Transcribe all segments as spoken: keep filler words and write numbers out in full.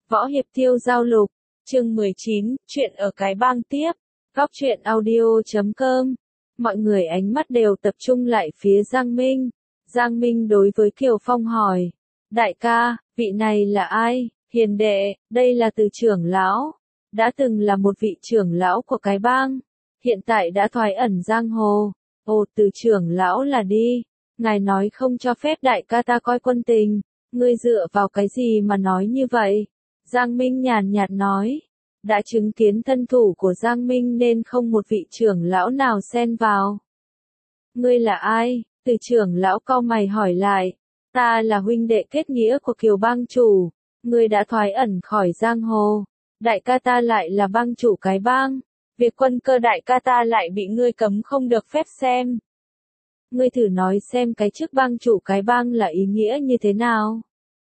Võ Hiệp Tiêu Giao Lục, chương mười chín, chuyện ở cái bang tiếp, góc truyện audio chấm com. Mọi người ánh mắt đều tập trung lại phía Giang Minh. Giang Minh đối với Kiều Phong hỏi, đại ca, vị này là ai? Hiền đệ, đây là Từ trưởng lão, đã từng là một vị trưởng lão của cái bang, hiện tại đã thoái ẩn giang hồ. Ồ, Từ trưởng lão là đi, ngài nói không cho phép đại ca ta coi quân tình, ngươi dựa vào cái gì mà nói như vậy? Giang Minh nhàn nhạt nói, đã chứng kiến thân thủ của Giang Minh nên không một vị trưởng lão nào xen vào. Ngươi là ai? Từ trưởng lão cau mày hỏi lại, ta là huynh đệ kết nghĩa của Kiều bang chủ, ngươi đã thoái ẩn khỏi giang hồ, đại ca ta lại là bang chủ cái bang, việc quân cơ đại ca ta lại bị ngươi cấm không được phép xem. Ngươi thử nói xem cái chức bang chủ cái bang là ý nghĩa như thế nào?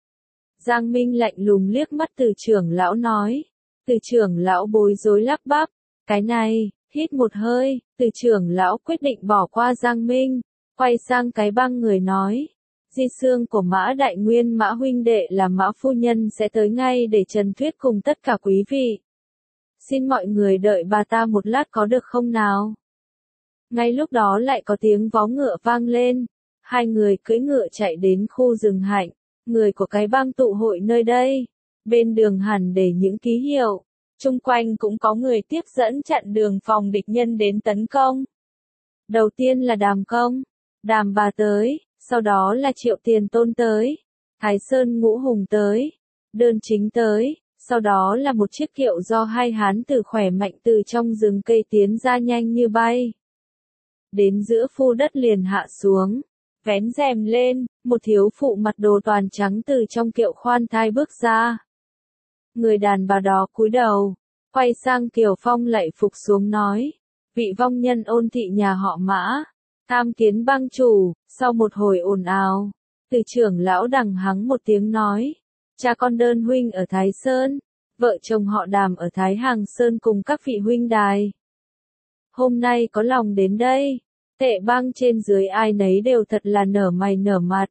Giang Minh lạnh lùng liếc mắt Từ trưởng lão nói. Từ trưởng lão bối rối lắp bắp. Cái này, hít một hơi, Từ trưởng lão quyết định bỏ qua Giang Minh, quay sang cái bang người nói. Di xương của Mã Đại Nguyên Mã huynh đệ là Mã phu nhân sẽ tới ngay để trần thuyết cùng tất cả quý vị. Xin mọi người đợi bà ta một lát có được không nào? Ngay lúc đó lại có tiếng vó ngựa vang lên. Hai người cưỡi ngựa chạy đến khu rừng hạnh. Người của cái bang tụ hội nơi đây. Bên đường hẳn để những ký hiệu. Chung quanh cũng có người tiếp dẫn chặn đường phòng địch nhân đến tấn công. Đầu tiên là Đàm Công. Đàm bà tới. Sau đó là Triệu Tiền Tôn tới. Thái Sơn Ngũ Hùng tới. Đơn Chính tới. Sau đó là một chiếc kiệu do hai hán tử khỏe mạnh từ trong rừng cây tiến ra nhanh như bay. Đến giữa phu đất liền hạ xuống. Vén rèm lên, một thiếu phụ mặc đồ toàn trắng từ trong kiệu khoan thai bước ra. Người đàn bà đó cúi đầu, quay sang Kiều Phong lạy phục xuống nói, vị vong nhân Ôn thị nhà họ Mã, tham kiến bang chủ. Sau một hồi ồn ào, Từ trưởng lão đằng hắng một tiếng nói, cha con Đơn huynh ở Thái Sơn, vợ chồng họ Đàm ở Thái Hàng Sơn cùng các vị huynh đài. Hôm nay có lòng đến đây. Tệ bang trên dưới ai nấy đều thật là nở mày nở mặt.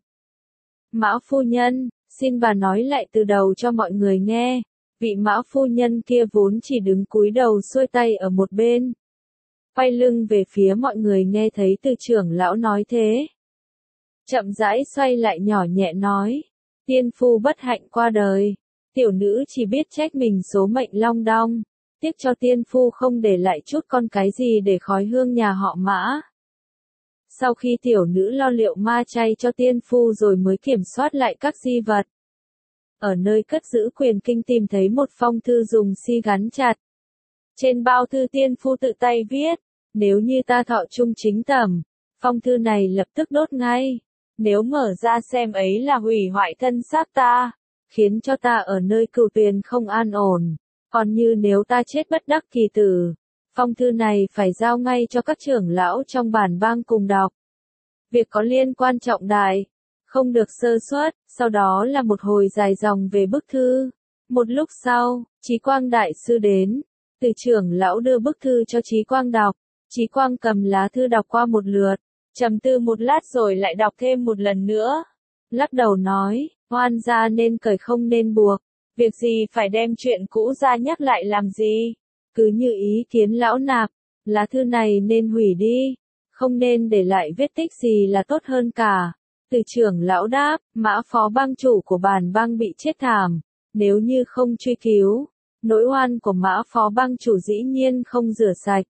Mã phu nhân, xin bà nói lại từ đầu cho mọi người nghe. Vị Mã phu nhân kia vốn chỉ đứng cúi đầu xuôi tay ở một bên. Quay lưng về phía mọi người nghe thấy Từ trưởng lão nói thế. Chậm rãi xoay lại nhỏ nhẹ nói. Tiên phu bất hạnh qua đời. Tiểu nữ chỉ biết trách mình số mệnh long đong. Tiếc cho tiên phu không để lại chút con cái gì để khói hương nhà họ Mã. Sau khi tiểu nữ lo liệu ma chay cho tiên phu rồi mới kiểm soát lại các di vật. Ở nơi cất giữ quyền kinh tìm thấy một phong thư dùng si gắn chặt. Trên bao thư tiên phu tự tay viết, nếu như ta thọ trung chính tẩm, phong thư này lập tức đốt ngay. Nếu mở ra xem ấy là hủy hoại thân xác ta, khiến cho ta ở nơi cửu tuyền không an ổn. Còn như nếu ta chết bất đắc kỳ tử, phong thư này phải giao ngay cho các trưởng lão trong bản bang cùng đọc. Việc có liên quan trọng đại, không được sơ suất. Sau đó là một hồi dài dòng về bức thư. Một lúc sau, Chí Quang đại sư đến. Từ trưởng lão đưa bức thư cho Chí Quang đọc. Chí Quang cầm lá thư đọc qua một lượt, trầm tư một lát rồi lại đọc thêm một lần nữa. Lắc đầu nói, oan gia nên cởi không nên buộc. Việc gì phải đem chuyện cũ ra nhắc lại làm gì? Cứ như ý kiến lão nạp, lá thư này nên hủy đi, không nên để lại vết tích gì là tốt hơn cả. Từ trưởng lão đáp, Mã phó bang chủ của bản bang bị chết thảm, nếu như không truy cứu, nỗi oan của Mã phó bang chủ dĩ nhiên không rửa sạch.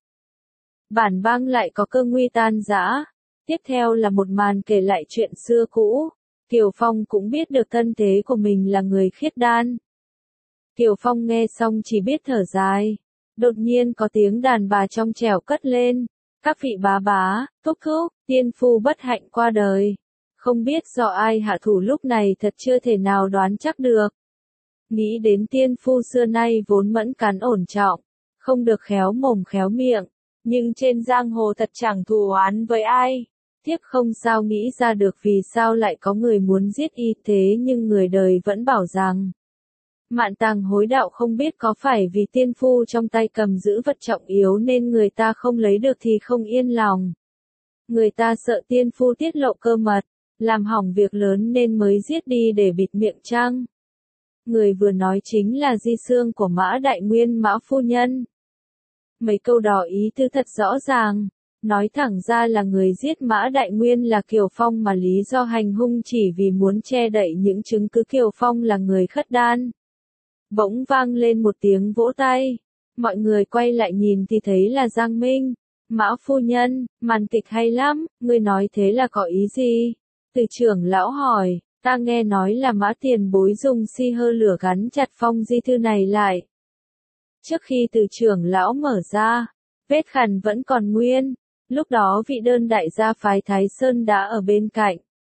Bản bang lại có cơ nguy tan rã. Tiếp theo là một màn kể lại chuyện xưa cũ. Kiều Phong cũng biết được thân thế của mình là người khiết đan. Kiều Phong nghe xong chỉ biết thở dài. Đột nhiên có tiếng đàn bà trong trẻo cất lên. Các vị bá bá, thúc thúc, tiên phu bất hạnh qua đời. Không biết do ai hạ thủ lúc này thật chưa thể nào đoán chắc được. Nghĩ đến tiên phu xưa nay vốn mẫn cán ổn trọng, không được khéo mồm khéo miệng. Nhưng trên giang hồ thật chẳng thù oán với ai. Tiếp không sao nghĩ ra được vì sao lại có người muốn giết y thế nhưng người đời vẫn bảo rằng. Mạn Tàng hối đạo không biết có phải vì tiên phu trong tay cầm giữ vật trọng yếu nên người ta không lấy được thì không yên lòng. Người ta sợ tiên phu tiết lộ cơ mật, làm hỏng việc lớn nên mới giết đi để bịt miệng chăng? Người vừa nói chính là di xương của Mã Đại Nguyên Mã phu nhân. Mấy câu đó ý tư thật rõ ràng. Nói thẳng ra là người giết Mã Đại Nguyên là Kiều Phong mà lý do hành hung chỉ vì muốn che đậy những chứng cứ Kiều Phong là người khất đan. Bỗng vang lên một tiếng vỗ tay. Mọi người quay lại nhìn thì thấy là Giang Minh. Mã phu nhân, màn kịch hay lắm, ngươi nói thế là có ý gì? Từ trưởng lão hỏi, ta nghe nói là Mã tiền bối dùng si hơ lửa gắn chặt phong di thư này lại. Trước khi từ trưởng lão mở ra, vết khằn vẫn còn nguyên, lúc đó vị đơn đại gia phái Thái Sơn đã ở bên cạnh.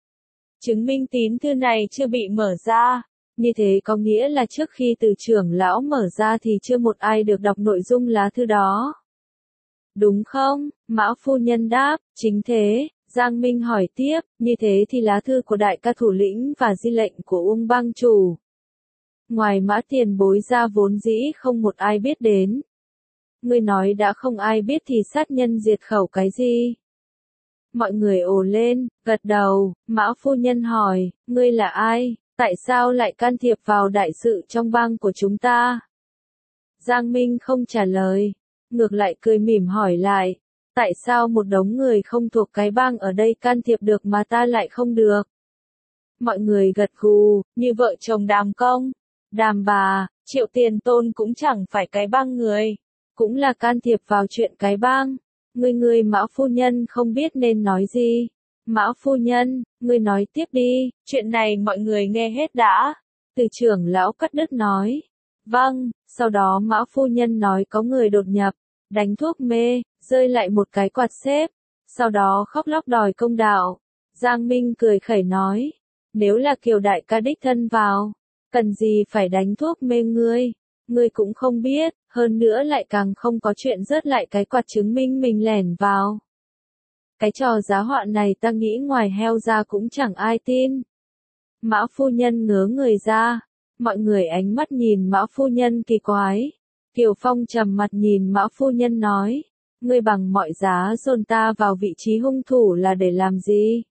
Chứng minh tín thư này chưa bị mở ra, như thế có nghĩa là trước khi từ trưởng lão mở ra thì chưa một ai được đọc nội dung lá thư đó. Đúng không? Mã phu nhân đáp, chính thế. Giang Minh hỏi tiếp, như thế thì lá thư của đại ca thủ lĩnh và di lệnh của Uông bang chủ. Ngoài Mã tiền bối ra vốn dĩ không một ai biết đến. Ngươi nói đã không ai biết thì sát nhân diệt khẩu cái gì? Mọi người ồ lên, gật đầu, Mã phu nhân hỏi, ngươi là ai, tại sao lại can thiệp vào đại sự trong bang của chúng ta? Giang Minh không trả lời, ngược lại cười mỉm hỏi lại, tại sao một đống người không thuộc cái bang ở đây can thiệp được mà ta lại không được? Mọi người gật gù, như vợ chồng Đàm Công, Đàm bà, Triệu Tiền Tôn cũng chẳng phải cái bang người, cũng là can thiệp vào chuyện cái bang. Ngươi ngươi Mã phu nhân không biết nên nói gì. Mã phu nhân, ngươi nói tiếp đi, chuyện này mọi người nghe hết đã. Từ trưởng lão cắt đứt nói. Vâng, sau đó Mã phu nhân nói có người đột nhập, đánh thuốc mê, rơi lại một cái quạt xếp, sau đó khóc lóc đòi công đạo. Giang Minh cười khẩy nói, nếu là Kiều đại ca đích thân vào, cần gì phải đánh thuốc mê ngươi, ngươi cũng không biết, hơn nữa lại càng không có chuyện rớt lại cái quạt chứng minh mình lẻn vào. Cái trò giá họa này ta nghĩ ngoài heo ra cũng chẳng ai tin. Mã phu nhân ngớ người ra, mọi người ánh mắt nhìn Mã phu nhân kỳ quái. Kiều Phong trầm mặt nhìn Mã phu nhân nói, ngươi bằng mọi giá dồn ta vào vị trí hung thủ là để làm gì?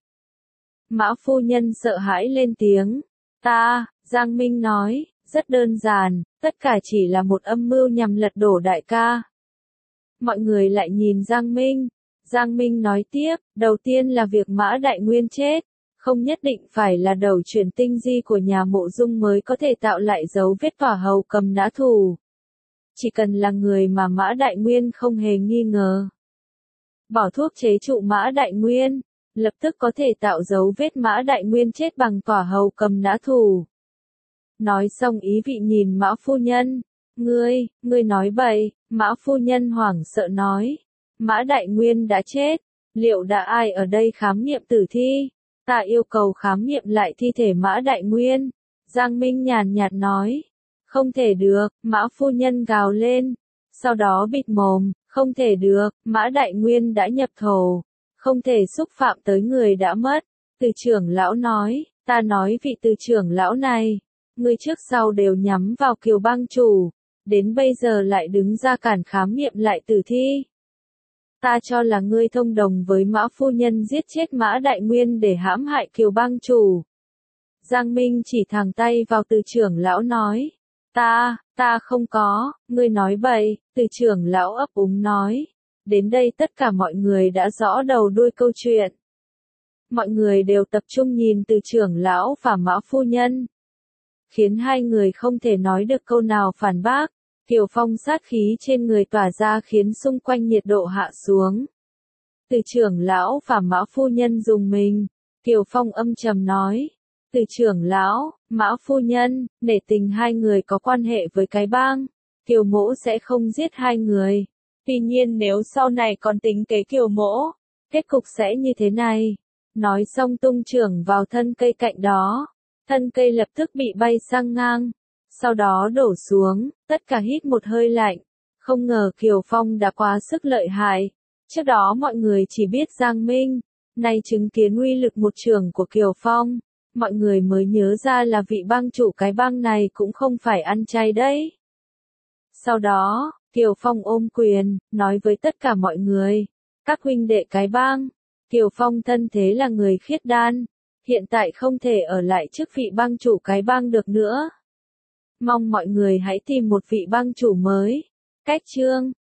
Mã phu nhân sợ hãi lên tiếng, ta, Giang Minh nói, rất đơn giản, tất cả chỉ là một âm mưu nhằm lật đổ đại ca. Mọi người lại nhìn Giang Minh. Giang Minh nói tiếp, đầu tiên là việc Mã Đại Nguyên chết, không nhất định phải là đầu chuyển tinh di của nhà Mộ Dung mới có thể tạo lại dấu vết tỏa hầu cầm nã thủ. Chỉ cần là người mà Mã Đại Nguyên không hề nghi ngờ. Bỏ thuốc chế trụ Mã Đại Nguyên, lập tức có thể tạo dấu vết Mã Đại Nguyên chết bằng tỏa hầu cầm nã thủ. Nói xong ý vị nhìn Mã phu nhân, ngươi, ngươi nói bậy, Mã phu nhân hoảng sợ nói. Mã Đại Nguyên đã chết, liệu đã ai ở đây khám nghiệm tử thi? Ta yêu cầu khám nghiệm lại thi thể Mã Đại Nguyên. Giang Minh nhàn nhạt nói, không thể được, Mã phu nhân gào lên, sau đó bịt mồm, không thể được, Mã Đại Nguyên đã nhập thổ, không thể xúc phạm tới người đã mất. Từ trưởng lão nói, ta nói vị từ trưởng lão này, ngươi trước sau đều nhắm vào Kiều bang chủ, đến bây giờ lại đứng ra cản khám nghiệm lại tử thi. Ta cho là ngươi thông đồng với Mã phu nhân giết chết Mã Đại Nguyên để hãm hại Kiều bang chủ. Giang Minh chỉ thẳng tay vào từ trưởng lão nói, ta, ta không có, ngươi nói bậy, từ trưởng lão ấp úng nói. Đến đây tất cả mọi người đã rõ đầu đuôi câu chuyện. Mọi người đều tập trung nhìn từ trưởng lão và Mã phu nhân, khiến hai người không thể nói được câu nào phản bác. Kiều Phong sát khí trên người tỏa ra khiến xung quanh nhiệt độ hạ xuống. Từ trưởng lão và Mã phu nhân dùng mình. Kiều Phong âm trầm nói. Từ trưởng lão, Mã phu nhân, nể tình hai người có quan hệ với cái bang, Kiều mỗ sẽ không giết hai người. Tuy nhiên nếu sau này còn tính kế Kiều mỗ, kết cục sẽ như thế này. Nói xong tung trưởng vào thân cây cạnh đó. Thân cây lập tức bị bay sang ngang. Sau đó đổ xuống, tất cả hít một hơi lạnh. Không ngờ Kiều Phong đã quá sức lợi hại. Trước đó mọi người chỉ biết Giang Minh, nay chứng kiến uy lực một trường của Kiều Phong. Mọi người mới nhớ ra là vị bang chủ cái bang này cũng không phải ăn chay đấy. Sau đó, Kiều Phong ôm quyền, nói với tất cả mọi người. Các huynh đệ cái bang, Kiều Phong thân thế là người khiết đan. Hiện tại không thể ở lại chức vị bang chủ cái bang được nữa. Mong mọi người hãy tìm một vị bang chủ mới. Cách chương